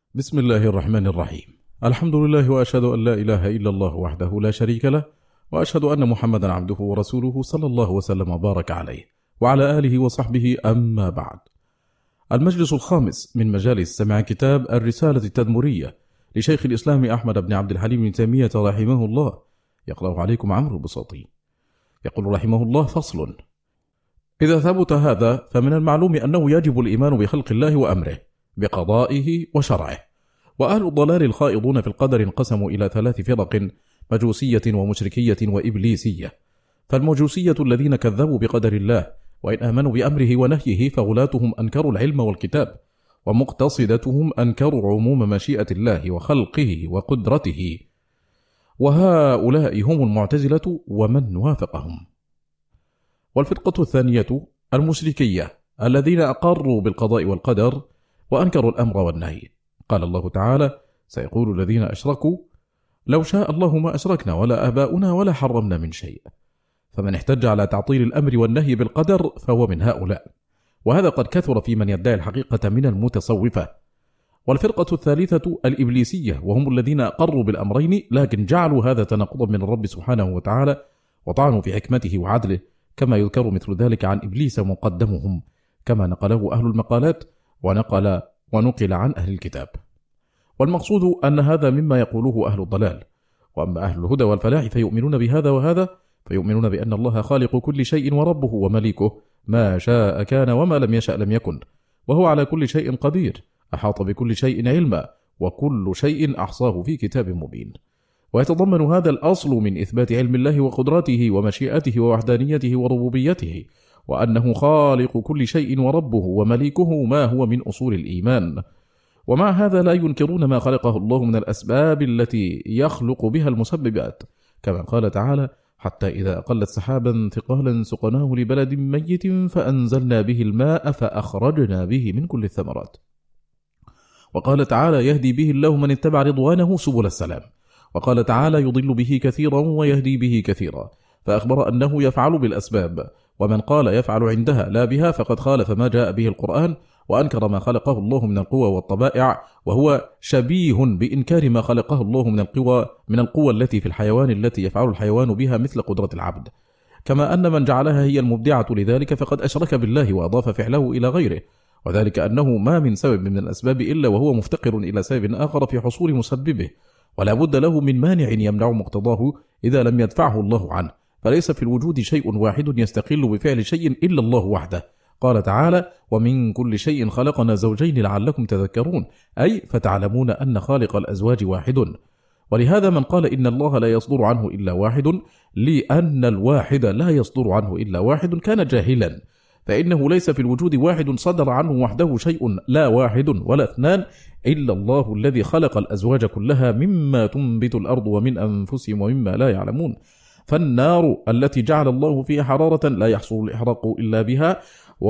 بسم الله الرحمن الرحيم. الحمد لله، وأشهد أن لا إله إلا الله وحده لا شريك له، وأشهد أن محمدا عبده ورسوله صلى الله وسلم وبارك عليه وعلى آله وصحبه. أما بعد، المجلس الخامس من مجالس سماع كتاب الرسالة التدمرية لشيخ الإسلام أحمد بن عبد الحليم بن تيمية رحمه الله، يقرأ عليكم عمرو البساطي. يقول رحمه الله: فصل: إذا ثبت هذا فمن المعلوم أنه يجب الإيمان بخلق الله وأمره بقضائه وشرعه. وأهل الضلال الخائضون في القدر انقسموا إلى 3 فرق: مجوسية ومشركية وإبليسية. فالمجوسية الذين كذبوا بقدر الله، وإن آمنوا بأمره ونهيه فغلاتهم أنكروا العلم والكتاب، ومقتصدتهم أنكروا عموم مشيئة الله وخلقه وقدرته، وهؤلاء هم المعتزلة ومن وافقهم. والفرقة الثانية المشركية الذين أقروا بالقضاء والقدر وأنكروا الأمر والنهي. قال الله تعالى: سيقول الذين أشركوا لو شاء الله ما أشركنا ولا آباؤنا ولا حرمنا من شيء. فمن احتج على تعطيل الأمر والنهي بالقدر فهو من هؤلاء، وهذا قد كثر في من يدعي الحقيقة من المتصوفة. والفرقة الثالثة الإبليسية، وهم الذين أقروا بالأمرين لكن جعلوا هذا تناقضا من الرب سبحانه وتعالى، وطعنوا في حكمته وعدله، كما يذكر مثل ذلك عن إبليس مقدمهم، كما نقله أهل المقالات ونقل عن أهل الكتاب. والمقصود أن هذا مما يقوله أهل الضلال. وأما أهل الهدى والفلاح فيؤمنون بهذا وهذا، فيؤمنون بأن الله خالق كل شيء وربه ومليكه، ما شاء كان وما لم يشأ لم يكن، وهو على كل شيء قدير، أحاط بكل شيء علما، وكل شيء أحصاه في كتاب مبين. ويتضمن هذا الأصل من إثبات علم الله وقدرته ومشيئته ووحدانيته وربوبيته، وأنه خالق كل شيء وربه ومليكه، ما هو من أصول الإيمان. ومع هذا لا ينكرون ما خلقه الله من الأسباب التي يخلق بها المسببات، كما قال تعالى: حتى إذا أقلت سحابا ثقالا سقناه لبلد ميت فأنزلنا به الماء فأخرجنا به من كل الثمرات. وقال تعالى: يهدي به الله من اتبع رضوانه سبل السلام. وقال تعالى: يضل به كثيرا ويهدي به كثيرا، فأخبر أنه يفعل بالأسباب. ومن قال يفعل عندها لا بها فقد خالف ما جاء به القرآن، وأنكر ما خلقه الله من القوى والطبائع، وهو شبيه بإنكار ما خلقه الله من القوى التي في الحيوان التي يفعل الحيوان بها مثل قدرة العبد. كما أن من جعلها هي المبدعة لذلك فقد أشرك بالله وأضاف فعله إلى غيره، وذلك أنه ما من سبب من الأسباب إلا وهو مفتقر إلى سبب آخر في حصول مسببه، ولا بد له من مانع يمنع مقتضاه إذا لم يدفعه الله عنه. فليس في الوجود شيء واحد يستقل بفعل شيء إلا الله وحده. قال تعالى: ومن كل شيء خلقنا زوجين لعلكم تذكرون، أي فتعلمون أن خالق الأزواج واحد. ولهذا من قال إن الله لا يصدر عنه إلا واحد، لأن الواحد لا يصدر عنه إلا واحد، كان جاهلا، فإنه ليس في الوجود واحد صدر عنه وحده شيء، لا واحد ولا اثنان، إلا الله الذي خلق الأزواج كلها مما تنبت الأرض ومن أنفسهم ومما لا يعلمون. فالنار التي جعل الله فيها حرارة لا يحصل الإحراق إلا بها،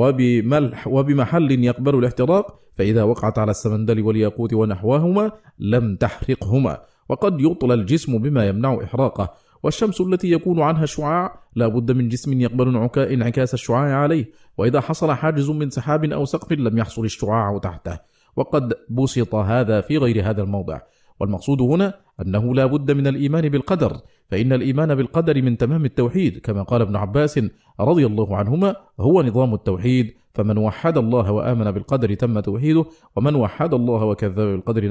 وبمحل يقبل الاحتراق، فإذا وقعت على السمندل والياقوت ونحوهما لم تحرقهما، وقد يطلى الجسم بما يمنع إحراقه. والشمس التي يكون عنها الشعاع لا بد من جسم يقبل انعكاس الشعاع عليه، وإذا حصل حاجز من سحاب أو سقف لم يحصل الشعاع تحته، وقد بسط هذا في غير هذا الموضع. والمقصود هنا أنه لا بد من الإيمان بالقدر، فإن الإيمان بالقدر من تمام التوحيد، كما قال ابن عباس رضي الله عنهما: هو نظام التوحيد، فمن وحد الله وآمن بالقدر تم توحيده، ومن وحد الله وكذب بالقدر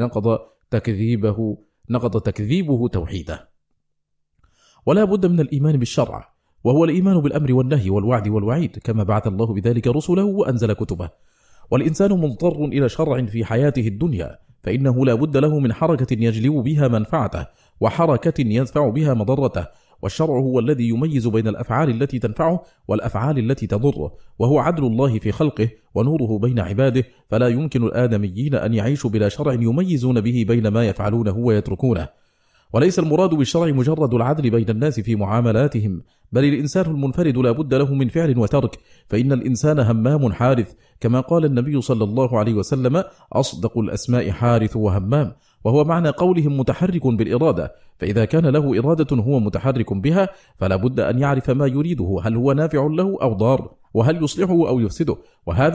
نقض تكذيبه توحيده. ولا بد من الإيمان بالشرع، وهو الإيمان بالأمر والنهي والوعد والوعيد، كما بعث الله بذلك رسله وأنزل كتبه. والإنسان مضطر إلى شرع في حياته الدنيا، فإنه لا بد له من حركة يجلب بها منفعته، وحركة يدفع بها مضرته. والشرع هو الذي يميز بين الأفعال التي تنفعه والأفعال التي تضره، وهو عدل الله في خلقه ونوره بين عباده، فلا يمكن الآدميين أن يعيشوا بلا شرع يميزون به بين ما يفعلونه ويتركونه. وليس المراد بالشرع مجرد العدل بين الناس في معاملاتهم، بل الإنسان المنفرد لا بد له من فعل وترك، فإن الإنسان همام حارث، كما قال النبي صلى الله عليه وسلم: أصدق الأسماء حارث وهمام، وهو معنى قولهم متحرك بالإرادة. فإذا كان له إرادة هو متحرك بها فلا بد أن يعرف ما يريده، هل هو نافع له أو ضار، وهل يصلحه أو يفسده. وهذا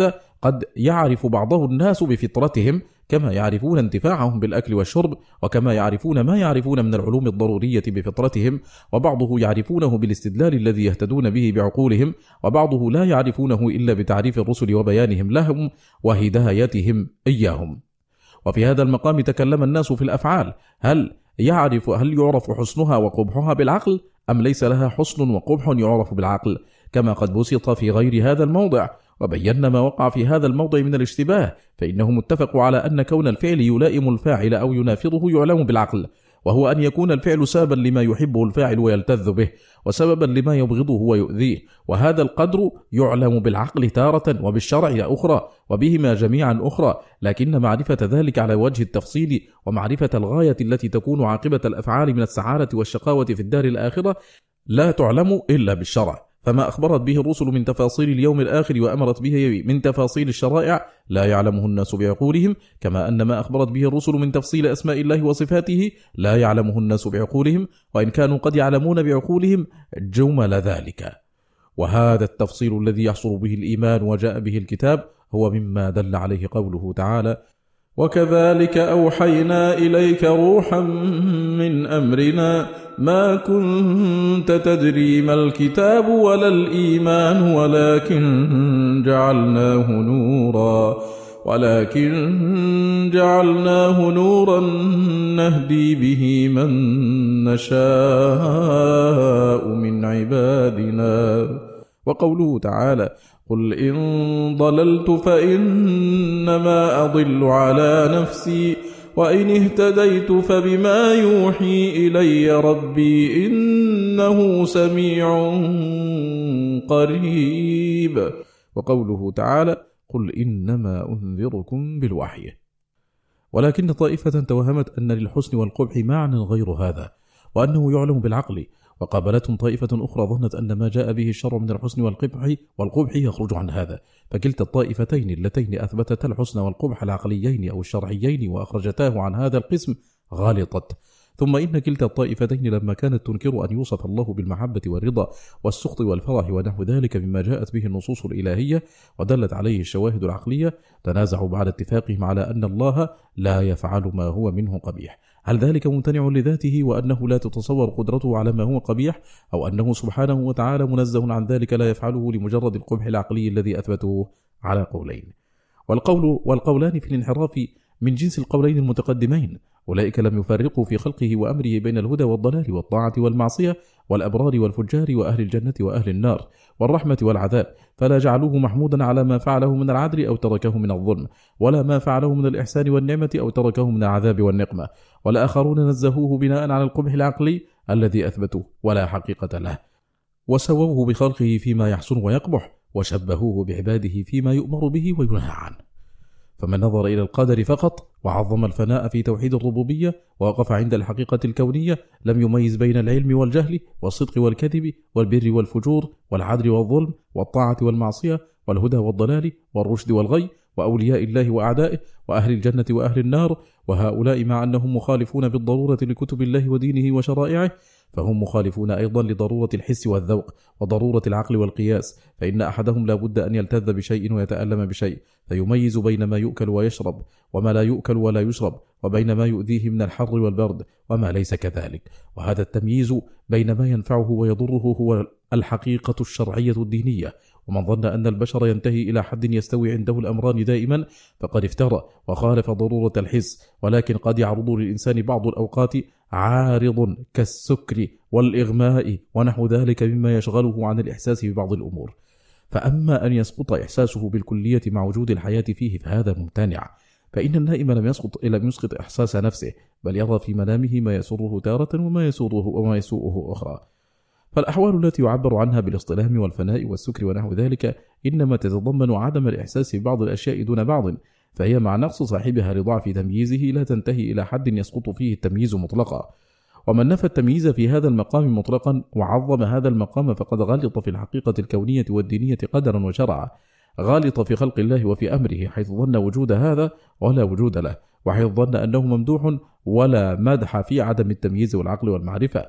قد يعرف بعضه الناس بفطرتهم كما يعرفون انتفاعهم بالأكل والشرب، وكما يعرفون ما يعرفون من العلوم الضرورية بفطرتهم، وبعضه يعرفونه بالاستدلال الذي يهتدون به بعقولهم، وبعضه لا يعرفونه إلا بتعريف الرسل وبيانهم لهم وهدايتهم إياهم. وفي هذا المقام تكلم الناس في الأفعال، هل يعرف حسنها وقبحها بالعقل، أم ليس لها حسن وقبح يعرف بالعقل، كما قد بسط في غير هذا الموضع. وبينا ما وقع في هذا الموضع من الاشتباه، فإنهم اتفقوا على أن كون الفعل يلائم الفاعل أو ينافضه يعلم بالعقل، وهو أن يكون الفعل سببا لما يحبه الفاعل ويلتذ به، وسببا لما يبغضه ويؤذيه، وهذا القدر يعلم بالعقل تارة وبالشرع أخرى، وبهما جميعا أخرى، لكن معرفة ذلك على وجه التفصيل ومعرفة الغاية التي تكون عاقبة الأفعال من السعادة والشقاوة في الدار الآخرة لا تعلم إلا بالشرع. فما أخبرت به الرسل من تفاصيل اليوم الآخر وأمرت به من تفاصيل الشرائع لا يعلمه الناس بعقولهم، كما أن ما أخبرت به الرسل من تفصيل أسماء الله وصفاته لا يعلمه الناس بعقولهم، وإن كانوا قد يعلمون بعقولهم جمل ذلك. وهذا التفصيل الذي يحصل به الإيمان وجاء به الكتاب هو مما دل عليه قوله تعالى: وكذلك أوحينا إليك روحا من أمرنا ما كنت تدري ما الكتاب ولا الإيمان ولكن جعلناه نورا نهدي به من نشاء من عبادنا. وقوله تعالى: قل إن ضللت فإنما أضل على نفسي وإن اهتديت فبما يوحي إلي ربي إنه سميع قريب. وقوله تعالى: قل إنما أنذركم بالوحي. ولكن طائفة توهمت أن للحسن والقبح معنى غير هذا، وأنه يعلم بالعقل، وقابلتهم طائفة أخرى ظنت أن ما جاء به الشرع من الحسن والقبح يخرج عن هذا، فكلتا الطائفتين اللتين أثبتتا الحسن والقبح العقليين أو الشرعيين وأخرجتاه عن هذا القسم غالطت. ثم إن كلتا الطائفتين لما كانت تنكر أن يوصف الله بالمحبة والرضا والسخط والفرح ونحو ذلك مما جاءت به النصوص الإلهية ودلت عليه الشواهد العقلية، تنازعوا بعد اتفاقهم على أن الله لا يفعل ما هو منه قبيح. هل ذلك ممتنع لذاته وأنه لا تتصور قدرته على ما هو قبيح، أو أنه سبحانه وتعالى منزه عن ذلك لا يفعله لمجرد القبح العقلي الذي أثبته؟ على قولين، والقولان في الانحراف من جنس القولين المتقدمين. أولئك لم يفرقوا في خلقه وأمره بين الهدى والضلال والطاعة والمعصية والأبرار والفجار وأهل الجنة وأهل النار والرحمة والعذاب، فلا جعلوه محمودا على ما فعله من العدل أو تركه من الظلم، ولا ما فعله من الإحسان والنعمة أو تركه من العذاب والنقمة، والآخرون نزهوه بناء على القبح العقلي الذي أثبتوا ولا حقيقة له، وسووه بخلقه فيما يحسن ويقبح، وشبهوه بعباده فيما يؤمر به وينهى عنه. فمن نظر إلى القدر فقط وعظم الفناء في توحيد الربوبية ووقف عند الحقيقة الكونية لم يميز بين العلم والجهل والصدق والكذب والبر والفجور والعدل والظلم والطاعة والمعصية والهدى والضلال والرشد والغي وأولياء الله وأعدائه وأهل الجنة وأهل النار. وهؤلاء مع أنهم مخالفون بالضرورة لكتب الله ودينه وشرائعه، فهم مخالفون أيضا لضرورة الحس والذوق وضرورة العقل والقياس، فإن أحدهم لا بد أن يلتذ بشيء ويتألم بشيء، فيميز بين ما يؤكل ويشرب وما لا يؤكل ولا يشرب، وبين ما يؤذيه من الحر والبرد وما ليس كذلك. وهذا التمييز بين ما ينفعه ويضره هو الحقيقة الشرعية الدينية. ومن ظن أن البشر ينتهي إلى حد يستوي عنده الأمران دائما فقد افترى وخالف ضرورة الحس، ولكن قد يعرض للإنسان بعض الأوقات عارض كالسكر والإغماء ونحو ذلك مما يشغله عن الإحساس ببعض الأمور. فأما أن يسقط إحساسه بالكلية مع وجود الحياة فيه فهذا ممتنع، فإن النائم لم يسقط إحساس نفسه، بل يرى في منامه ما يسره تارة وما يسوءه أخرى. فالأحوال التي يعبر عنها بالاصطلام والفناء والسكر ونحو ذلك إنما تتضمن عدم الإحساس ببعض الأشياء دون بعض، فهي مع نقص صاحبها لضعف تمييزه لا تنتهي إلى حد يسقط فيه التمييز مطلقا. ومن نفى التمييز في هذا المقام مطلقا وعظم هذا المقام فقد غلط في الحقيقة الكونية والدينية قدرا وشرعا، غالط في خلق الله وفي أمره، حيث ظن وجود هذا ولا وجود له، وحيث ظن أنه ممدوح ولا مدح في عدم التمييز والعقل والمعرفة.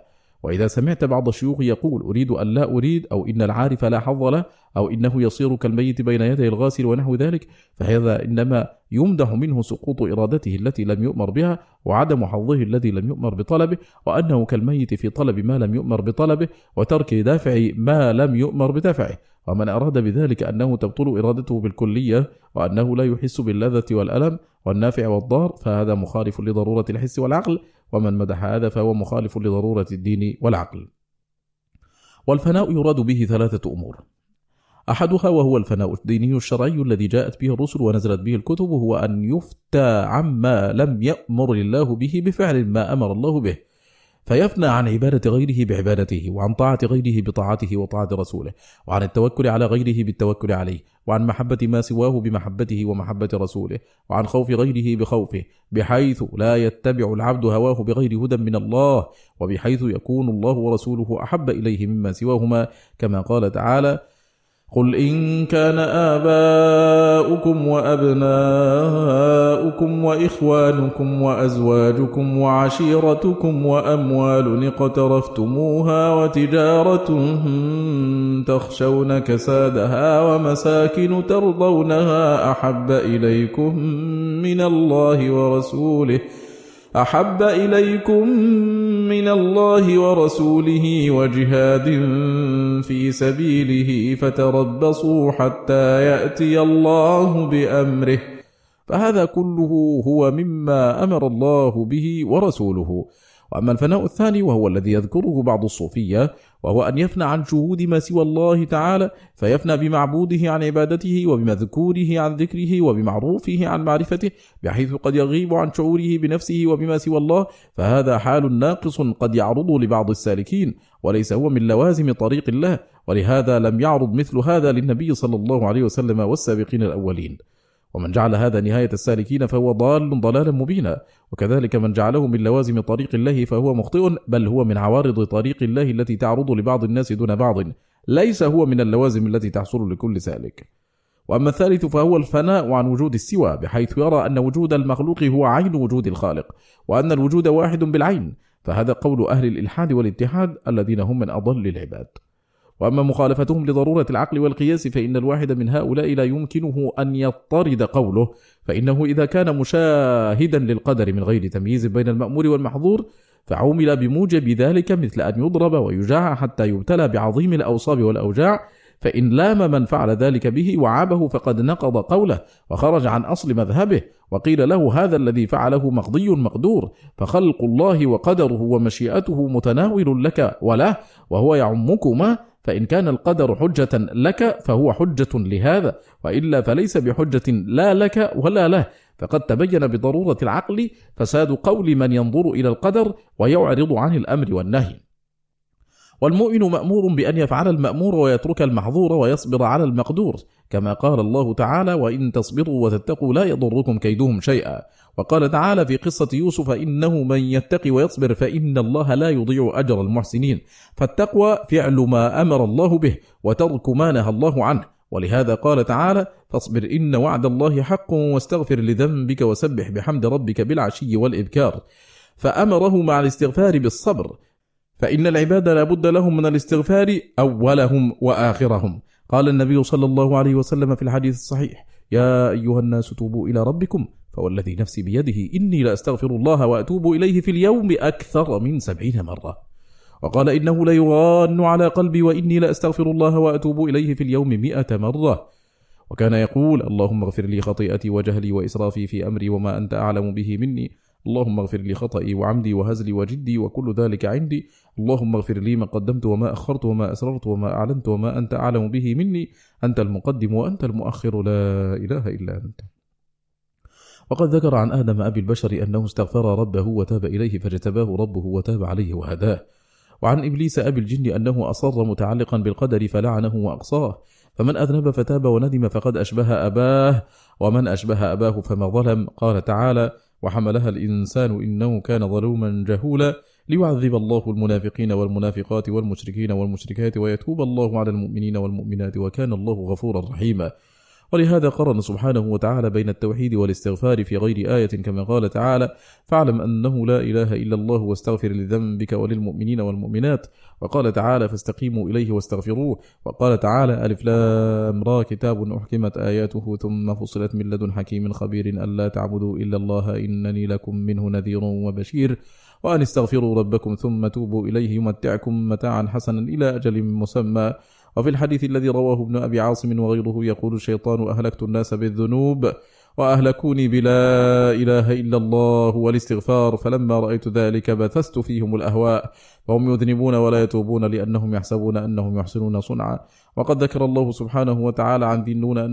وإذا سمعت بعض الشيوخ يقول أريد أن لا أريد، أو إن العارف لا حظ له، أو إنه يصير كالميت بين يدي الغاسل ونحو ذلك، فهذا إنما يمدح منه سقوط إرادته التي لم يؤمر بها، وعدم حظه الذي لم يؤمر بطلبه، وأنه كالميت في طلب ما لم يؤمر بطلبه، وترك دافع ما لم يؤمر بدفعه. ومن أراد بذلك أنه تبطل إرادته بالكلية، وأنه لا يحس باللذة والألم والنافع والضار، فهذا مخالف لضرورة الحس والعقل، ومن مدح هذا فهو مخالف لضرورة الدين والعقل. والفناء يراد به 3 أمور: أحدها وهو الفناء الديني الشرعي الذي جاءت به الرسل ونزلت به الكتب، هو أن يفتى عما لم يأمر الله به بفعل ما أمر الله به، فيفنى عن عبادة غيره بعبادته، وعن طاعة غيره بطاعته وطاعة رسوله، وعن التوكل على غيره بالتوكل عليه، وعن محبة ما سواه بمحبته ومحبة رسوله، وعن خوف غيره بخوفه، بحيث لا يتبع العبد هواه بغير هدى من الله، وبحيث يكون الله ورسوله أحب إليه مما سواهما، كما قال تعالى: قل إن كان آباؤكم وأبناؤكم وإخوانكم وأزواجكم وعشيرتكم وأموال اقترفتموها وتجارة تخشون كسادها ومساكن ترضونها أحب إليكم من الله ورسوله وجهاد في سبيله فتربصوا حتى يأتي الله بأمره. فهذا كله هو مما أمر الله به ورسوله. وأما الفناء الثاني وهو الذي يذكره بعض الصوفية، وهو أن يفنى عن شهود ما سوى الله تعالى، فيفنى بمعبوده عن عبادته، وبمذكوره عن ذكره، وبمعروفه عن معرفته، بحيث قد يغيب عن شعوره بنفسه وبما سوى الله، فهذا حال ناقص قد يعرض لبعض السالكين، وليس هو من لوازم طريق الله، ولهذا لم يعرض مثل هذا للنبي صلى الله عليه وسلم والسابقين الأولين. ومن جعل هذا نهاية السالكين فهو ضال ضلالا مبينا، وكذلك من جعله من لوازم طريق الله فهو مخطئ، بل هو من عوارض طريق الله التي تعرض لبعض الناس دون بعض، ليس هو من اللوازم التي تحصل لكل سالك. وأما الثالث فهو الفناء عن وجود السوى، بحيث يرى أن وجود المخلوق هو عين وجود الخالق، وأن الوجود واحد بالعين، فهذا قول أهل الإلحاد والاتحاد الذين هم من أضل العباد. وأما مخالفتهم لضرورة العقل والقياس، فإن الواحد من هؤلاء لا يمكنه أن يضطرد قوله، فإنه إذا كان مشاهدا للقدر من غير تمييز بين المأمور والمحظور، فعمل بموجب ذلك مثل أن يضرب ويجاع حتى يبتلى بعظيم الأوصاب والأوجاع، فإن لام من فعل ذلك به وعابه فقد نقض قوله وخرج عن أصل مذهبه، وقيل له هذا الذي فعله مقضي مقدور، فخلق الله وقدره ومشيئته متناول لك وله، وهو يعمكما، فإن كان القدر حجة لك فهو حجة لهذا، وإلا فليس بحجة لا لك ولا له، فقد تبين بضرورة العقل فساد قول من ينظر إلى القدر ويعرض عن الأمر والنهي. والمؤمن مأمور بأن يفعل المأمور ويترك المحظور ويصبر على المقدور، كما قال الله تعالى: وإن تصبروا وتتقوا لا يضركم كيدهم شيئا. وقال تعالى في قصة يوسف: إنه من يتقي ويصبر فإن الله لا يضيع أجر المحسنين. فالتقوى فعل ما أمر الله به وترك ما نهى الله عنه، ولهذا قال تعالى: فاصبر إن وعد الله حق واستغفر لذنبك وسبح بحمد ربك بالعشي والإبكار، فأمره مع الاستغفار بالصبر، فإن العباد لا بد لهم من الاستغفار أولهم وآخرهم. قال النبي صلى الله عليه وسلم في الحديث الصحيح: يا أيها الناس توبوا إلى ربكم، فوالذي نفسي بيده إني لأستغفر الله وأتوب إليه في اليوم أكثر من 70 مرة. وقال: إنه ليغان على قلبي وإني لأستغفر الله وأتوب إليه في اليوم 100 مرة. وكان يقول: اللهم اغفر لي خطيئتي وجهلي وإسرافي في أمري وما أنت أعلم به مني، اللهم اغفر لي خطئي وعمدي وهزلي وجدي وكل ذلك عندي، اللهم اغفر لي ما قدمت وما أخرت وما أسررت وما أعلنت وما أنت أعلم به مني، أنت المقدم وأنت المؤخر لا إله إلا أنت. وقد ذكر عن آدم أبي البشر أنه استغفر ربه وتاب إليه فاجتباه ربه وتاب عليه وهداه. وعن إبليس أبي الجن أنه أصر متعلقا بالقدر فلعنه وأقصاه، فمن أذنب فتاب وندم فقد أشبه أباه، ومن أشبه أباه فما ظلم. قال تعالى: وحملها الإنسان إنه كان ظلوما جهولا، ليعذب الله المنافقين والمنافقات والمشركين والمشركات ويتوب الله على المؤمنين والمؤمنات وكان الله غفورا رحيما. ولهذا قرن سبحانه وتعالى بين التوحيد والاستغفار في غير آية كما قال تعالى: فاعلم أنه لا إله إلا الله واستغفر لذنبك وللمؤمنين والمؤمنات. وقال تعالى: فاستقيموا إليه واستغفروه. وقال تعالى: ألف لام را كتاب أحكمت آياته ثم فصلت من لدن حكيم خبير ألا تعبدوا إلا الله إنني لكم منه نذير وبشير وأن استغفروا ربكم ثم توبوا إليه يمتعكم متاعا حسنا إلى أجل مسمى. وفي الحديث الذي رواه ابن أبي عاصم وغيره يقول الشيطان: أهلكت الناس بالذنوب وأهلكوني بلا إله إلا الله والاستغفار، فلما رأيت ذلك بثست فيهم الأهواء فهم يذنبون ولا يتوبون لأنهم يحسبون أنهم يحسنون صنعا. وقد ذكر الله سبحانه وتعالى عن ذي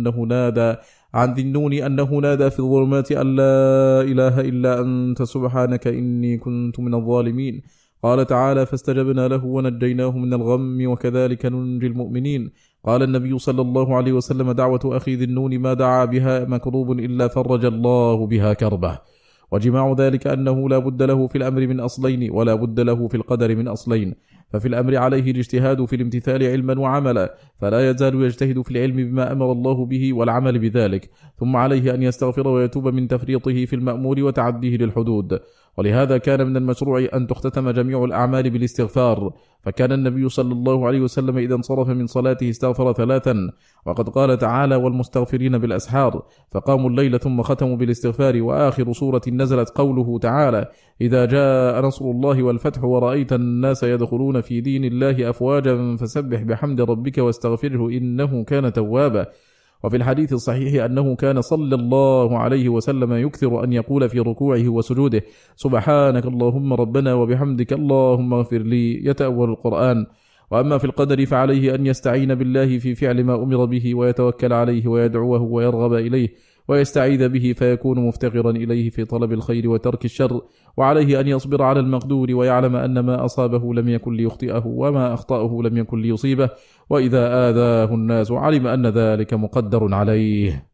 النون أنه نادى في الظلمات أن لا إله إلا أنت سبحانك إني كنت من الظالمين. قال تعالى: فاستجبنا له ونجيناه من الغم وكذلك ننجي المؤمنين. قال النبي صلى الله عليه وسلم: دعوة أخي ذي النون ما دعا بها مكروب إلا فرج الله بها كربه. وجماع ذلك أنه لا بد له في الأمر من أصلين ولا بد له في القدر من أصلين. ففي الأمر عليه الاجتهاد في الامتثال علما وعملا، فلا يزال يجتهد في العلم بما أمر الله به والعمل بذلك، ثم عليه أن يستغفر ويتوب من تفريطه في المأمور وتعديه للحدود. ولهذا كان من المشروع أن تختتم جميع الأعمال بالاستغفار، فكان النبي صلى الله عليه وسلم إذا انصرف من صلاته استغفر 3، وقد قال تعالى: والمستغفرين بالأسحار، فقاموا الليل ثم ختموا بالاستغفار. وآخر سورة نزلت قوله تعالى: إذا جاء نصر الله والفتح ورأيت الناس يدخلون في دين الله أفواجا فسبح بحمد ربك واستغفره إنه كان توابا. وفي الحديث الصحيح أنه كان صلى الله عليه وسلم يكثر أن يقول في ركوعه وسجوده: سبحانك اللهم ربنا وبحمدك اللهم اغفر لي، يتأول القرآن. وأما في القدر فعليه أن يستعين بالله في فعل ما أمر به ويتوكل عليه ويدعوه ويرغب إليه ويستعيذ به، فيكون مفتقرا إليه في طلب الخير وترك الشر. وعليه أن يصبر على المقدور ويعلم أن ما أصابه لم يكن ليخطئه وما أخطأه لم يكن ليصيبه، وإذا آذاه الناس علم أن ذلك مقدر عليه.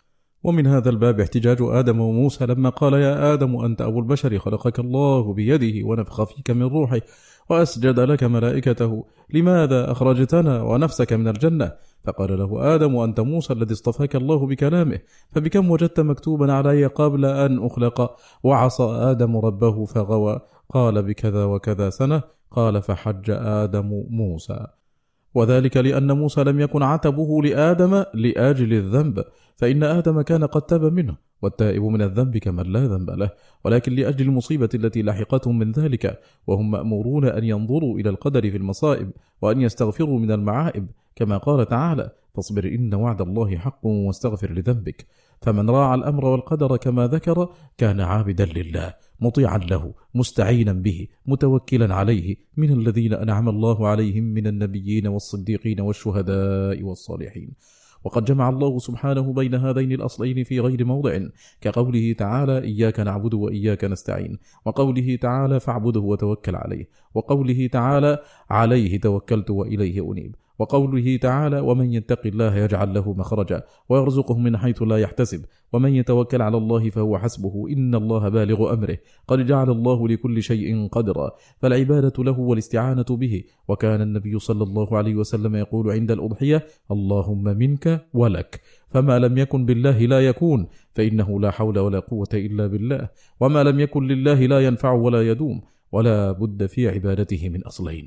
ومن هذا الباب احتجاج آدم وموسى لما قال: يا آدم أنت أبو البشر، خلقك الله بيده ونفخ فيك من روحه وأسجد لك ملائكته، لماذا أخرجتنا ونفسك من الجنة؟ فقال له آدم: أنت موسى الذي اصطفاك الله بكلامه، فبكم وجدت مكتوبا علي قبل أن أخلق؟ وعصى آدم ربه فغوى. قال: بكذا وكذا سنة. قال: فحج آدم موسى. وذلك لأن موسى لم يكن عتبه لآدم لأجل الذنب، فإن آدم كان قد تاب منه، والتائب من الذنب كمن لا ذنب له، ولكن لأجل المصيبة التي لحقتهم من ذلك، وهم مأمورون أن ينظروا إلى القدر في المصائب وأن يستغفروا من المعائب، كما قال تعالى: فاصبر إن وعد الله حق واستغفر لذنبك. فمن راعى الأمر والقدر كما ذكر كان عابدا لله، مطيعا له، مستعينا به، متوكلا عليه، من الذين أنعم الله عليهم من النبيين والصديقين والشهداء والصالحين. وقد جمع الله سبحانه بين هذين الأصلين في غير موضع، كقوله تعالى: إياك نعبد وإياك نستعين، وقوله تعالى: فاعبده وتوكل عليه، وقوله تعالى: عليه توكلت وإليه أنيب، وقوله تعالى: ومن يتق الله يجعل له مخرجا ويرزقه من حيث لا يحتسب، ومن يتوكل على الله فهو حسبه إن الله بالغ أمره قد جعل الله لكل شيء قدرا. فالعبادة له والاستعانة به. وكان النبي صلى الله عليه وسلم يقول عند الأضحية: اللهم منك ولك، فما لم يكن بالله لا يكون، فإنه لا حول ولا قوة إلا بالله، وما لم يكن لله لا ينفع ولا يدوم، ولا بد في عبادته من أصلين: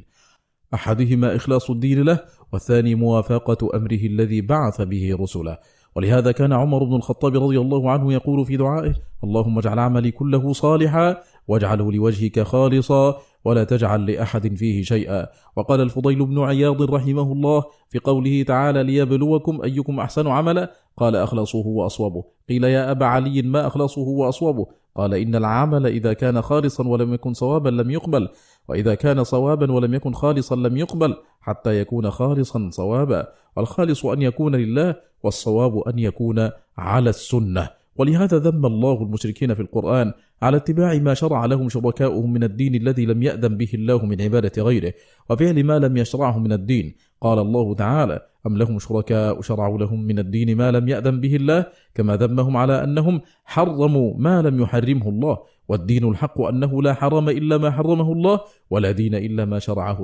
أحدهما إخلاص الدين له، والثاني موافقة أمره الذي بعث به رسله. ولهذا كان عمر بن الخطاب رضي الله عنه يقول في دعائه: اللهم اجعل عملي كله صالحا واجعله لوجهك خالصا ولا تجعل لأحد فيه شيئا. وقال الفضيل بن عياض رحمه الله في قوله تعالى: ليبلوكم أيكم أحسن عملا، قال: أخلصه وأصوبه. قيل: يا أبا علي ما أخلصه وأصوبه؟ قال: إن العمل إذا كان خالصا ولم يكن صوابا لم يقبل، وإذا كان صوابا ولم يكن خالصا لم يقبل، حتى يكون خالصا صوابا. والخالص أن يكون لله، والصواب أن يكون على السنة. ولهذا ذم الله المشركين في القرآن على اتباع ما شرع لهم شركاؤهم من الدين الذي لم يأذن به الله من عبادة غيره، وفعل ما لم يشرعه من الدين. قال الله تعالى: أم لهم شركاء شرعوا لهم من الدين ما لم يأذن به الله، كما ذمهم على أنهم حرموا ما لم يحرمه الله. والدين الحق أنه لا حرم إلا ما حرمه الله، ولا دين إلا ما شرعه الله.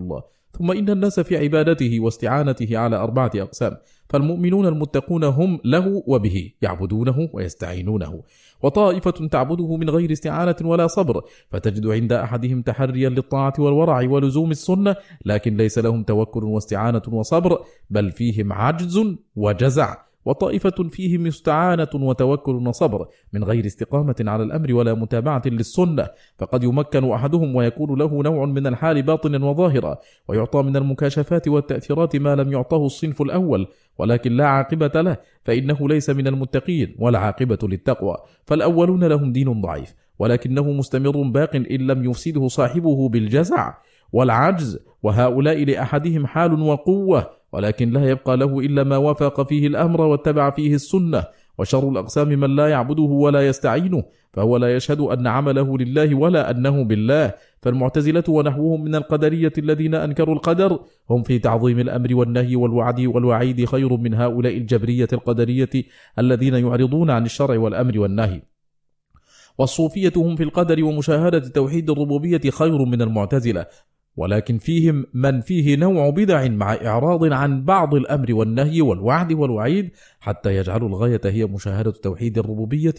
ثم إن الناس في عبادته واستعانته على 4 أقسام، فالمؤمنون المتقون هم له وبه يعبدونه ويستعينونه، وطائفة تعبده من غير استعانة ولا صبر، فتجد عند أحدهم تحريا للطاعة والورع ولزوم السنة، لكن ليس لهم توكل واستعانة وصبر، بل فيهم عجز وجزع، وطائفة فيهم استعانة وتوكل وصبر من غير استقامة على الأمر ولا متابعة للسنة، فقد يمكن أحدهم ويكون له نوع من الحال باطنا وظاهرا، ويعطى من المكاشفات والتأثيرات ما لم يعطه الصنف الأول، ولكن لا عاقبة له، فإنه ليس من المتقين ولا عاقبة للتقوى. فالأولون لهم دين ضعيف ولكنه مستمر باق إن لم يفسده صاحبه بالجزع والعجز، وهؤلاء لأحدهم حال وقوة ولكن لا يبقى له إلا ما وافق فيه الأمر واتبع فيه السنة. وشر الأقسام من لا يعبده ولا يستعينه، فهو لا يشهد أن عمله لله ولا أنه بالله. فالمعتزلة ونحوهم من القدرية الذين أنكروا القدر هم في تعظيم الأمر والنهي والوعد والوعيد خير من هؤلاء الجبرية القدرية الذين يعرضون عن الشرع والأمر والنهي. والصوفية هم في القدر ومشاهدة توحيد الربوبية خير من المعتزلة، ولكن فيهم من فيه نوع بدع مع إعراض عن بعض الأمر والنهي والوعد والوعيد، حتى يجعل الغاية هي مشاهدة توحيد الربوبية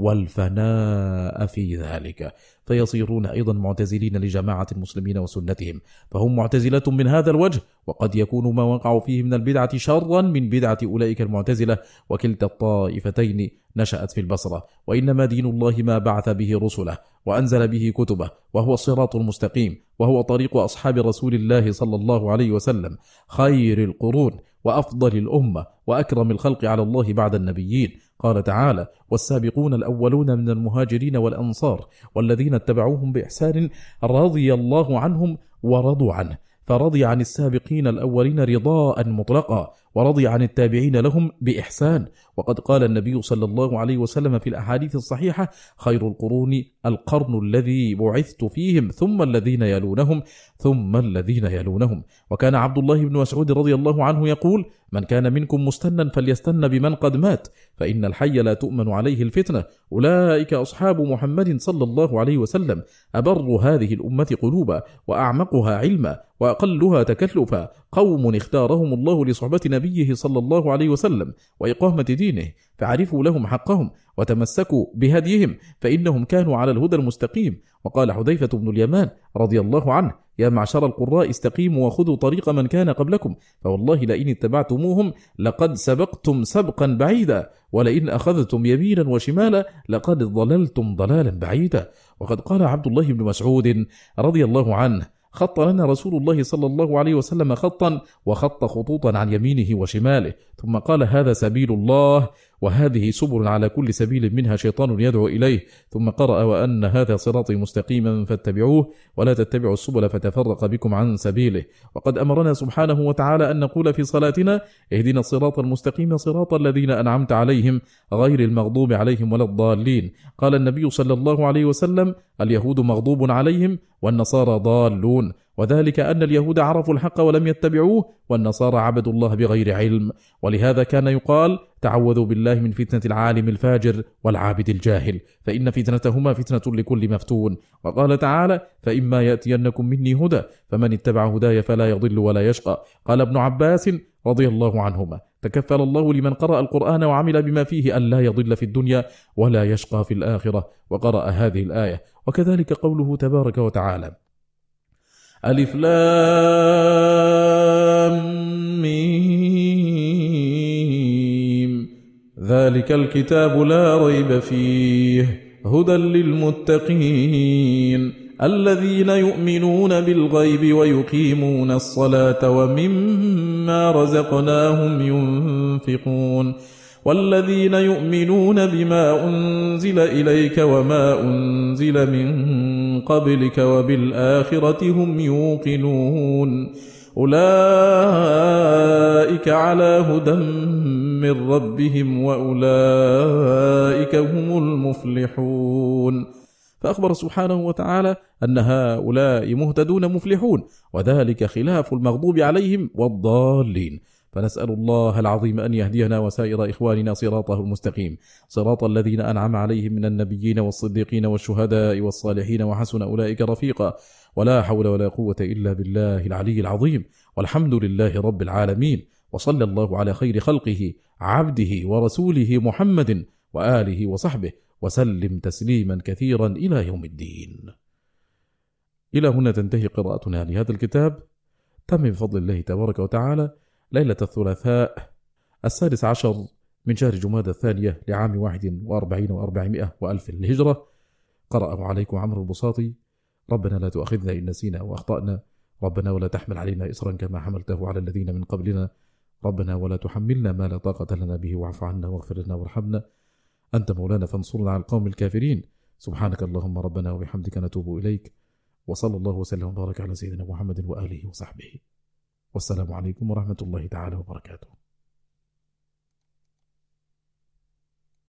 والفناء في ذلك، فيصيرون أيضا معتزلين لجماعة المسلمين وسنتهم، فهم معتزلة من هذا الوجه. وقد يكون ما وقعوا فيه من البدعة شرا من بدعة أولئك المعتزلة، وكلتا الطائفتين نشأت في البصرة. وإنما دين الله ما بعث به رسله وأنزل به كتبه، وهو الصراط المستقيم، وهو طريق أصحاب رسول الله صلى الله عليه وسلم، خير القرون وأفضل الأمة وأكرم الخلق على الله بعد النبيين. قال تعالى: والسابقون الأولون من المهاجرين والأنصار والذين اتبعوهم بإحسان رضي الله عنهم ورضوا عنه، فرضي عن السابقين الأولين رضاء مطلقا، ورضي عن التابعين لهم بإحسان. وقد قال النبي صلى الله عليه وسلم في الأحاديث الصحيحة: خير القرون القرن الذي بعثت فيهم، ثم الذين يلونهم، ثم الذين يلونهم. وكان عبد الله بن مسعود رضي الله عنه يقول: من كان منكم مستنا فليستن بمن قد مات، فإن الحي لا تؤمن عليه الفتنة، أولئك أصحاب محمد صلى الله عليه وسلم، أبر هذه الأمة قلوبا وأعمقها علما وأقلها تكلفا، قوم اختارهم الله لصحبة نبيه صلى الله عليه وسلم وإقامة دينه، فعرفوا لهم حقهم وتمسكوا بهديهم، فإنهم كانوا على الهدى المستقيم. وقال حذيفة بن اليمان رضي الله عنه: يا معشر القراء استقيموا وخذوا طريق من كان قبلكم، فوالله لئن اتبعتموهم لقد سبقتم سبقا بعيدا، ولئن أخذتم يمينا وشمالا لقد ضللتم ضلالا بعيدا. وقد قال عبد الله بن مسعود رضي الله عنه: خط لنا رسول الله صلى الله عليه وسلم خطا، وخط خطوطا عن يمينه وشماله، ثم قال: هذا سبيل الله، وهذه سبل على كل سبيل منها شيطان يدعو إليه، ثم قرأ: وأن هذا صراطي مستقيما فاتبعوه ولا تتبعوا السبل فتفرق بكم عن سبيله. وقد أمرنا سبحانه وتعالى أن نقول في صلاتنا: اهدنا الصراط المستقيم صراط الذين أنعمت عليهم غير المغضوب عليهم ولا الضالين. قال النبي صلى الله عليه وسلم: اليهود مغضوب عليهم والنصارى ضالون، وذلك أن اليهود عرفوا الحق ولم يتبعوه، والنصارى عبدوا الله بغير علم. ولهذا كان يقال: تعوذوا بالله من فتنة العالم الفاجر والعابد الجاهل، فإن فتنتهما فتنة لكل مفتون. وقال تعالى: فإما يأتينكم مني هدى فمن اتبع هداي فلا يضل ولا يشقى. قال ابن عباس رضي الله عنهما: تكفل الله لمن قرأ القرآن وعمل بما فيه أن لا يضل في الدنيا ولا يشقى في الآخرة. وقرأ هذه الآية. وكذلك قوله تبارك وتعالى: ألف لام ميم ذلك الكتاب لا ريب فيه هدى للمتقين الذين يؤمنون بالغيب ويقيمون الصلاة ومما رزقناهم ينفقون والذين يؤمنون بما أنزل إليك وما أنزل من قبلك وبالآخرة هم يوقنون أولئك على هدى من ربهم وأولئك هم المفلحون. فأخبر سبحانه وتعالى أن هؤلاء مهتدون مفلحون، وذلك خلاف المغضوب عليهم والضالين. فنسأل الله العظيم أن يهدينا وسائر إخواننا صراطه المستقيم، صراط الذين أنعم عليهم من النبيين والصديقين والشهداء والصالحين وحسن أولئك رفيقا، ولا حول ولا قوة إلا بالله العلي العظيم، والحمد لله رب العالمين، وصلى الله على خير خلقه عبده ورسوله محمد وآله وصحبه وسلم تسليما كثيرا إلى يوم الدين. إلى هنا تنتهي قراءتنا لهذا الكتاب. تم بفضل الله تبارك وتعالى ليلة الثلاثاء 16 من شهر جمادى الثانية لعام 41 و400 وألف الهجرة. قرأه عليكم عمرو البساطي. ربنا لا تؤاخذنا إن نسينا وأخطأنا، ربنا ولا تحمل علينا إصرا كما حملته على الذين من قبلنا، ربنا ولا تحملنا ما لا طاقة لنا به، واعف عنا واغفر لنا وارحمنا، أنت مولانا فانصرنا على القوم الكافرين. سبحانك اللهم ربنا وبحمدك نتوب إليك، وصلى الله وسلم وبارك على سيدنا محمد وآله وصحبه، والسلام عليكم ورحمة الله تعالى وبركاته.